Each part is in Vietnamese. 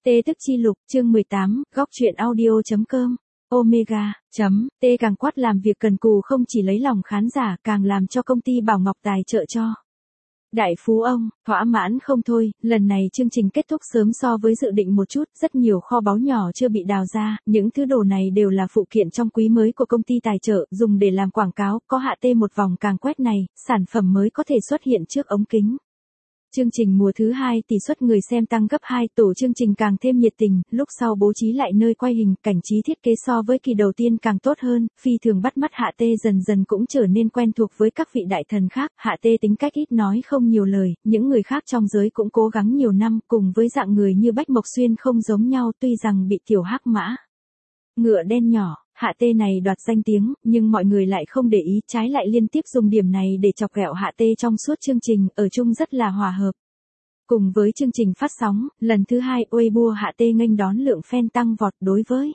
Tê Tức Chi Lục, chương 18, góc truyện audio.com. Omega. Tê càng quát làm việc cần cù không chỉ lấy lòng khán giả, càng làm cho công ty Bảo Ngọc tài trợ cho. Đại phú ông, thỏa mãn không thôi, lần này chương trình kết thúc sớm so với dự định một chút, rất nhiều kho báu nhỏ chưa bị đào ra, những thứ đồ này đều là phụ kiện trong quý mới của công ty tài trợ, dùng để làm quảng cáo, có hạ tê một vòng càng quét này, sản phẩm mới có thể xuất hiện trước ống kính. Chương trình mùa thứ 2 tỷ suất người xem tăng gấp 2, tổ chương trình càng thêm nhiệt tình, lúc sau bố trí lại nơi quay hình, cảnh trí thiết kế so với kỳ đầu tiên càng tốt hơn, phi thường bắt mắt. Hạ tê dần dần cũng trở nên quen thuộc với các vị đại thần khác, Hạ tê tính cách ít nói không nhiều lời, những người khác trong giới cũng cố gắng nhiều năm, cùng với dạng người như Bách Mộc Xuyên không giống nhau, tuy rằng bị tiểu hắc mã ngựa đen nhỏ. Hạ tê này đoạt danh tiếng, nhưng mọi người lại không để ý, trái lại liên tiếp dùng điểm này để chọc ghẹo hạ tê trong suốt chương trình, ở chung rất là hòa hợp. Cùng với chương trình phát sóng, lần thứ 2 Weibo hạ tê nghênh đón lượng fan tăng vọt. Đối với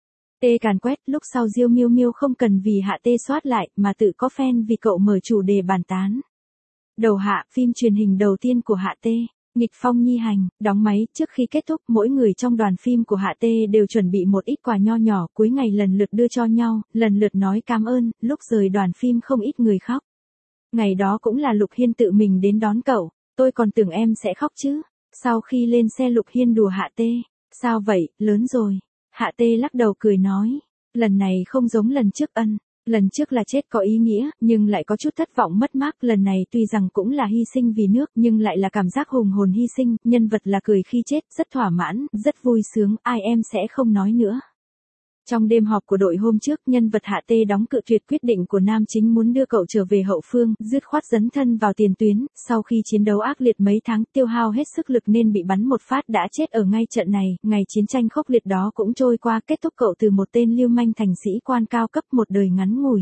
tê càn quét, lúc sau Diêu Miêu Miêu không cần vì hạ tê soát lại, mà tự có fan vì cậu mở chủ đề bàn tán. Đầu hạ, phim truyền hình đầu tiên của hạ tê. Nghịch phong nhi hành, đóng máy, trước khi kết thúc, mỗi người trong đoàn phim của Hạ Tê đều chuẩn bị một ít quà nho nhỏ, cuối ngày lần lượt đưa cho nhau, lần lượt nói cảm ơn, lúc rời đoàn phim không ít người khóc. Ngày đó cũng là Lục Hiên tự mình đến đón cậu, tôi còn tưởng em sẽ khóc chứ. Sau khi lên xe Lục Hiên đùa Hạ Tê, sao vậy, lớn rồi. Hạ Tê lắc đầu cười nói, lần này không giống lần trước ân. Lần trước là chết có ý nghĩa, nhưng lại có chút thất vọng mất mát, lần này tuy rằng cũng là hy sinh vì nước, nhưng lại là cảm giác hùng hồn hy sinh, nhân vật là cười khi chết, rất thỏa mãn, rất vui sướng, ai em sẽ không nói nữa. Trong đêm họp của đội hôm trước, nhân vật Hạ Tê đóng cự tuyệt quyết định của nam chính muốn đưa cậu trở về hậu phương, dứt khoát dấn thân vào tiền tuyến, sau khi chiến đấu ác liệt mấy tháng, tiêu hao hết sức lực nên bị bắn một phát đã chết ở ngay trận này, ngày chiến tranh khốc liệt đó cũng trôi qua, kết thúc cậu từ một tên lưu manh thành sĩ quan cao cấp, một đời ngắn ngủi.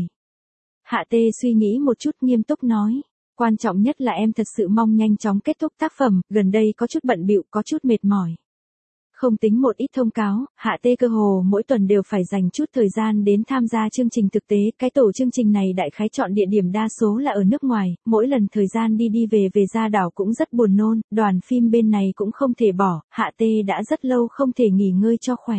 Hạ Tê suy nghĩ một chút nghiêm túc nói, quan trọng nhất là em thật sự mong nhanh chóng kết thúc tác phẩm, gần đây có chút bận bịu, có chút mệt mỏi. Không tính một ít thông cáo, Hạ Tê cơ hồ mỗi tuần đều phải dành chút thời gian đến tham gia chương trình thực tế, cái tổ chương trình này đại khái chọn địa điểm đa số là ở nước ngoài, mỗi lần thời gian đi về ra đảo cũng rất buồn nôn, đoàn phim bên này cũng không thể bỏ, Hạ Tê đã rất lâu không thể nghỉ ngơi cho khỏe.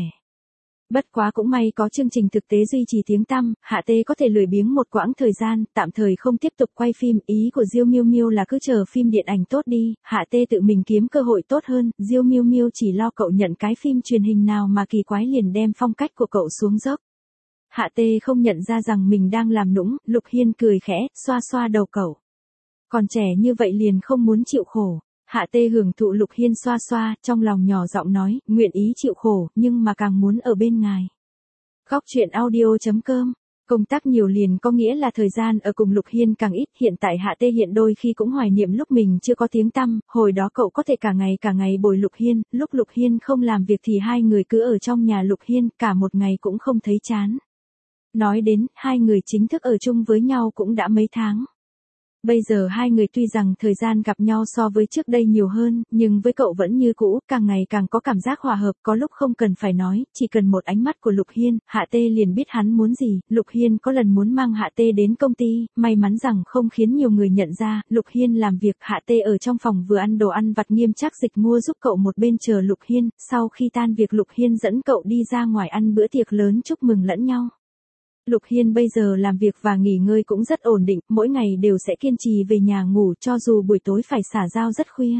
Bất quá cũng may có chương trình thực tế duy trì tiếng tăm, Hạ Tê có thể lười biếng một quãng thời gian, tạm thời không tiếp tục quay phim, ý của Diêu Miêu Miêu là cứ chờ phim điện ảnh tốt đi, Hạ Tê tự mình kiếm cơ hội tốt hơn, Diêu Miêu Miêu chỉ lo cậu nhận cái phim truyền hình nào mà kỳ quái liền đem phong cách của cậu xuống dốc. Hạ Tê không nhận ra rằng mình đang làm nũng, Lục Hiên cười khẽ, xoa xoa đầu cậu. Còn trẻ như vậy liền không muốn chịu khổ. Hạ Tê hưởng thụ Lục Hiên xoa xoa, trong lòng nhỏ giọng nói, nguyện ý chịu khổ, nhưng mà càng muốn ở bên ngài. Góc truyện audio.com. Công tác nhiều liền có nghĩa là thời gian ở cùng Lục Hiên càng ít, hiện tại Hạ Tê hiện đôi khi cũng hoài niệm lúc mình chưa có tiếng tăm, hồi đó cậu có thể cả ngày bồi Lục Hiên, lúc Lục Hiên không làm việc thì hai người cứ ở trong nhà Lục Hiên, cả một ngày cũng không thấy chán. Nói đến, hai người chính thức ở chung với nhau cũng đã mấy tháng. Bây giờ hai người tuy rằng thời gian gặp nhau so với trước đây nhiều hơn, nhưng với cậu vẫn như cũ, càng ngày càng có cảm giác hòa hợp, có lúc không cần phải nói, chỉ cần một ánh mắt của Lục Hiên, Hạ Tê liền biết hắn muốn gì. Lục Hiên có lần muốn mang Hạ Tê đến công ty, may mắn rằng không khiến nhiều người nhận ra, Lục Hiên làm việc, Hạ Tê ở trong phòng vừa ăn đồ ăn vặt, Nghiêm Trác Dịch mua giúp cậu một bên chờ Lục Hiên, sau khi tan việc Lục Hiên dẫn cậu đi ra ngoài ăn bữa tiệc lớn chúc mừng lẫn nhau. Lục Hiên bây giờ làm việc và nghỉ ngơi cũng rất ổn định, mỗi ngày đều sẽ kiên trì về nhà ngủ cho dù buổi tối phải xả dao rất khuya.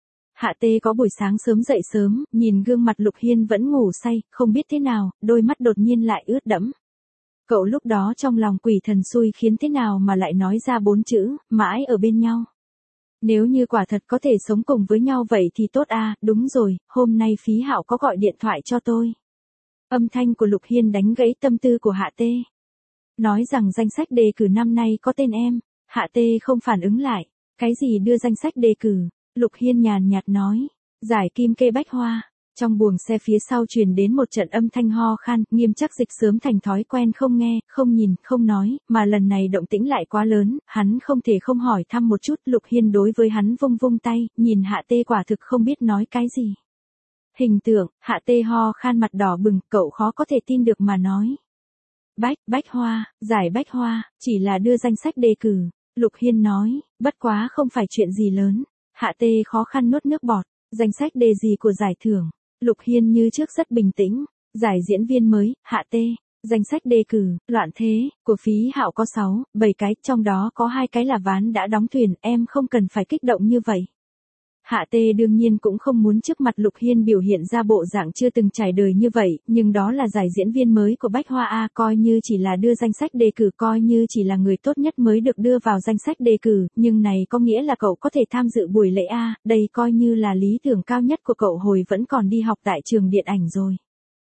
Hạ Tê có buổi sáng sớm dậy sớm, nhìn gương mặt Lục Hiên vẫn ngủ say, không biết thế nào, đôi mắt đột nhiên lại ướt đẫm. Cậu lúc đó trong lòng quỷ thần xui khiến thế nào mà lại nói ra 4 chữ, mãi ở bên nhau. Nếu như quả thật có thể sống cùng với nhau vậy thì tốt à, đúng rồi, hôm nay Phí Hạo có gọi điện thoại cho tôi. Âm thanh của Lục Hiên đánh gãy tâm tư của Hạ Tê. Nói rằng danh sách đề cử năm nay có tên em, Hạ Tê không phản ứng lại, cái gì đưa danh sách đề cử, Lục Hiên nhàn nhạt nói, giải Kim Kê Bách Hoa. Trong buồng xe phía sau truyền đến một trận âm thanh ho khan, Nghiêm Trác Dịch sớm thành thói quen không nghe, không nhìn, không nói, mà lần này động tĩnh lại quá lớn, hắn không thể không hỏi thăm một chút, Lục Hiên đối với hắn vung vung tay, nhìn Hạ Tê quả thực không biết nói cái gì. Hình tượng, Hạ Tê ho khan mặt đỏ bừng, cậu khó có thể tin được mà nói. Bách Hoa, giải Bách Hoa, chỉ là đưa danh sách đề cử, Lục Hiên nói, bất quá không phải chuyện gì lớn. Hạ Tê khó khăn nuốt nước bọt, danh sách đề gì của giải thưởng. Lục Hiên như trước rất bình tĩnh. Giải diễn viên mới, Hạ Tê. Danh sách đề cử, Loạn Thế, của Phí Hạo có 6, 7 cái, trong đó có 2 cái là ván đã đóng thuyền, em không cần phải kích động như vậy. Hạ Tê đương nhiên cũng không muốn trước mặt Lục Hiên biểu hiện ra bộ dạng chưa từng trải đời như vậy, nhưng đó là giải diễn viên mới của Bách Hoa A, coi như chỉ là đưa danh sách đề cử, coi như chỉ là người tốt nhất mới được đưa vào danh sách đề cử, nhưng này có nghĩa là cậu có thể tham dự buổi lễ A, đây coi như là lý tưởng cao nhất của cậu hồi vẫn còn đi học tại trường điện ảnh rồi.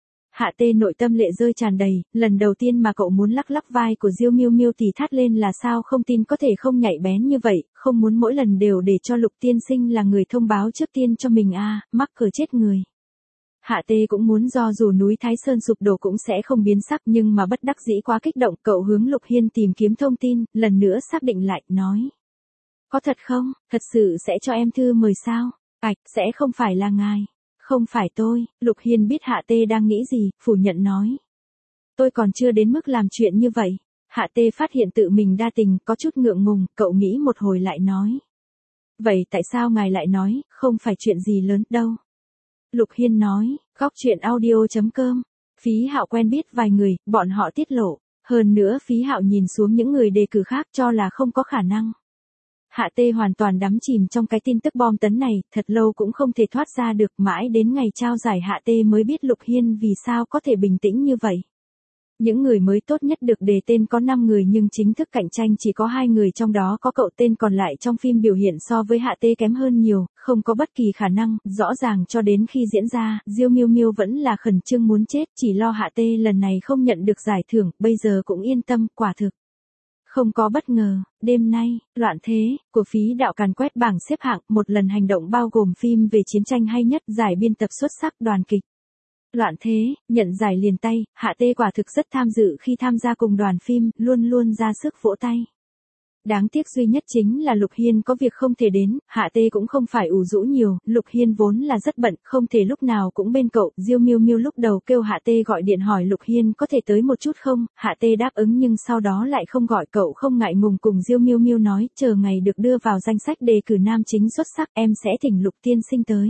Hạ Tê nội tâm lệ rơi tràn đầy, lần đầu tiên mà cậu muốn lắc lắc vai của Diêu Miêu Miêu thì thắt lên là sao không tin có thể không nhạy bén như vậy, không muốn mỗi lần đều để cho Lục tiên sinh là người thông báo trước tiên cho mình a, mắc cỡ chết người. Hạ Tê cũng muốn do dù núi Thái Sơn sụp đổ cũng sẽ không biến sắc nhưng mà bất đắc dĩ quá kích động, cậu hướng Lục Hiên tìm kiếm thông tin, lần nữa xác định lại, nói. Có thật không, thật sự sẽ cho em thư mời sao? Sẽ không phải là ngài. Không phải tôi, Lục Hiên biết Hạ Tê đang nghĩ gì, phủ nhận nói. Tôi còn chưa đến mức làm chuyện như vậy. Hạ Tê phát hiện tự mình đa tình, có chút ngượng ngùng, cậu nghĩ một hồi lại nói. Vậy tại sao ngài lại nói, không phải chuyện gì lớn đâu? Lục Hiên nói, góc chuyện audio.com. Phí Hạo quen biết vài người, bọn họ tiết lộ. Hơn nữa Phí Hạo nhìn xuống những người đề cử khác cho là không có khả năng. Hạ Tê hoàn toàn đắm chìm trong cái tin tức bom tấn này, thật lâu cũng không thể thoát ra được, mãi đến ngày trao giải Hạ Tê mới biết Lục Hiên vì sao có thể bình tĩnh như vậy. Những người mới tốt nhất được đề tên có 5 người nhưng chính thức cạnh tranh chỉ có 2 người, trong đó có cậu, tên còn lại trong phim biểu hiện so với Hạ Tê kém hơn nhiều, không có bất kỳ khả năng, rõ ràng cho đến khi diễn ra, Diêu Miêu Miêu vẫn là khẩn trương muốn chết, chỉ lo Hạ Tê lần này không nhận được giải thưởng, bây giờ cũng yên tâm, quả thực. Không có bất ngờ, đêm nay, Loạn Thế, của Phí Đạo càn quét bảng xếp hạng, một lần hành động bao gồm phim về chiến tranh hay nhất, giải biên tập xuất sắc, đoàn kịch. Loạn Thế, nhận giải liền tay, Hạ Tê quả thực rất tham dự khi tham gia cùng đoàn phim, luôn luôn ra sức vỗ tay. Đáng tiếc duy nhất chính là Lục Hiên có việc không thể đến, Hạ Tê cũng không phải ủ rũ nhiều, Lục Hiên vốn là rất bận, không thể lúc nào cũng bên cậu, Diêu Miêu Miêu lúc đầu kêu Hạ Tê gọi điện hỏi Lục Hiên có thể tới một chút không, Hạ Tê đáp ứng nhưng sau đó lại không gọi, cậu không ngại ngùng cùng Diêu Miêu Miêu nói, chờ ngày được đưa vào danh sách đề cử nam chính xuất sắc, em sẽ thỉnh Lục tiên sinh tới.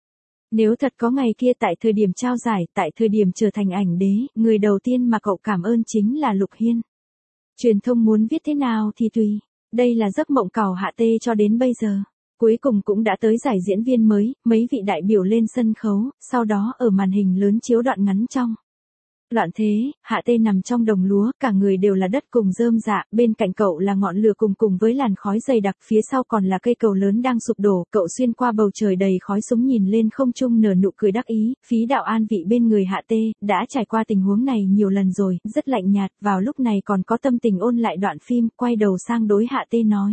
Nếu thật có ngày kia tại thời điểm trao giải, tại thời điểm trở thành ảnh đế, người đầu tiên mà cậu cảm ơn chính là Lục Hiên. Truyền thông muốn viết thế nào thì tùy. Đây là giấc mộng cào Hạ Tê cho đến bây giờ. Cuối cùng cũng đã tới giải diễn viên mới, mấy vị đại biểu lên sân khấu, sau đó ở màn hình lớn chiếu đoạn ngắn trong. Loạn Thế, Hạ Tê nằm trong đồng lúa, cả người đều là đất cùng rơm rạ, bên cạnh cậu là ngọn lửa cùng với làn khói dày đặc, phía sau còn là cây cầu lớn đang sụp đổ, cậu xuyên qua bầu trời đầy khói súng nhìn lên không trung nở nụ cười đắc ý, Phí Đạo an vị bên người Hạ Tê, đã trải qua tình huống này nhiều lần rồi, rất lạnh nhạt, vào lúc này còn có tâm tình ôn lại đoạn phim, quay đầu sang đối Hạ Tê nói.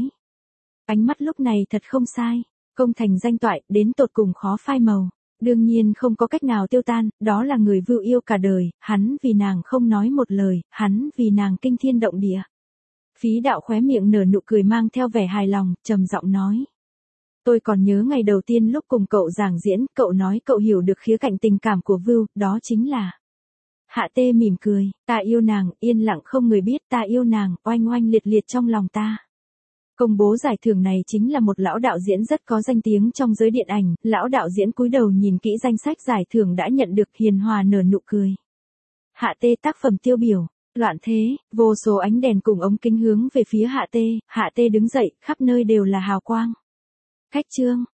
Ánh mắt lúc này thật không sai, công thành danh toại, đến tột cùng khó phai màu. Đương nhiên không có cách nào tiêu tan, đó là người Vưu yêu cả đời, hắn vì nàng không nói một lời, hắn vì nàng kinh thiên động địa. Phí Đạo khóe miệng nở nụ cười mang theo vẻ hài lòng, trầm giọng nói. Tôi còn nhớ ngày đầu tiên lúc cùng cậu giảng diễn, cậu nói cậu hiểu được khía cạnh tình cảm của Vưu, đó chính là. Hạ Tê mỉm cười, ta yêu nàng, yên lặng không người biết, ta yêu nàng, oanh oanh liệt liệt trong lòng ta. Công bố giải thưởng này chính là một lão đạo diễn rất có danh tiếng trong giới điện ảnh, lão đạo diễn cúi đầu nhìn kỹ danh sách giải thưởng đã nhận được, hiền hòa nở nụ cười. Hạ Tê tác phẩm tiêu biểu, Loạn Thế, vô số ánh đèn cùng ống kính hướng về phía Hạ Tê đứng dậy, khắp nơi đều là hào quang. Khách trương,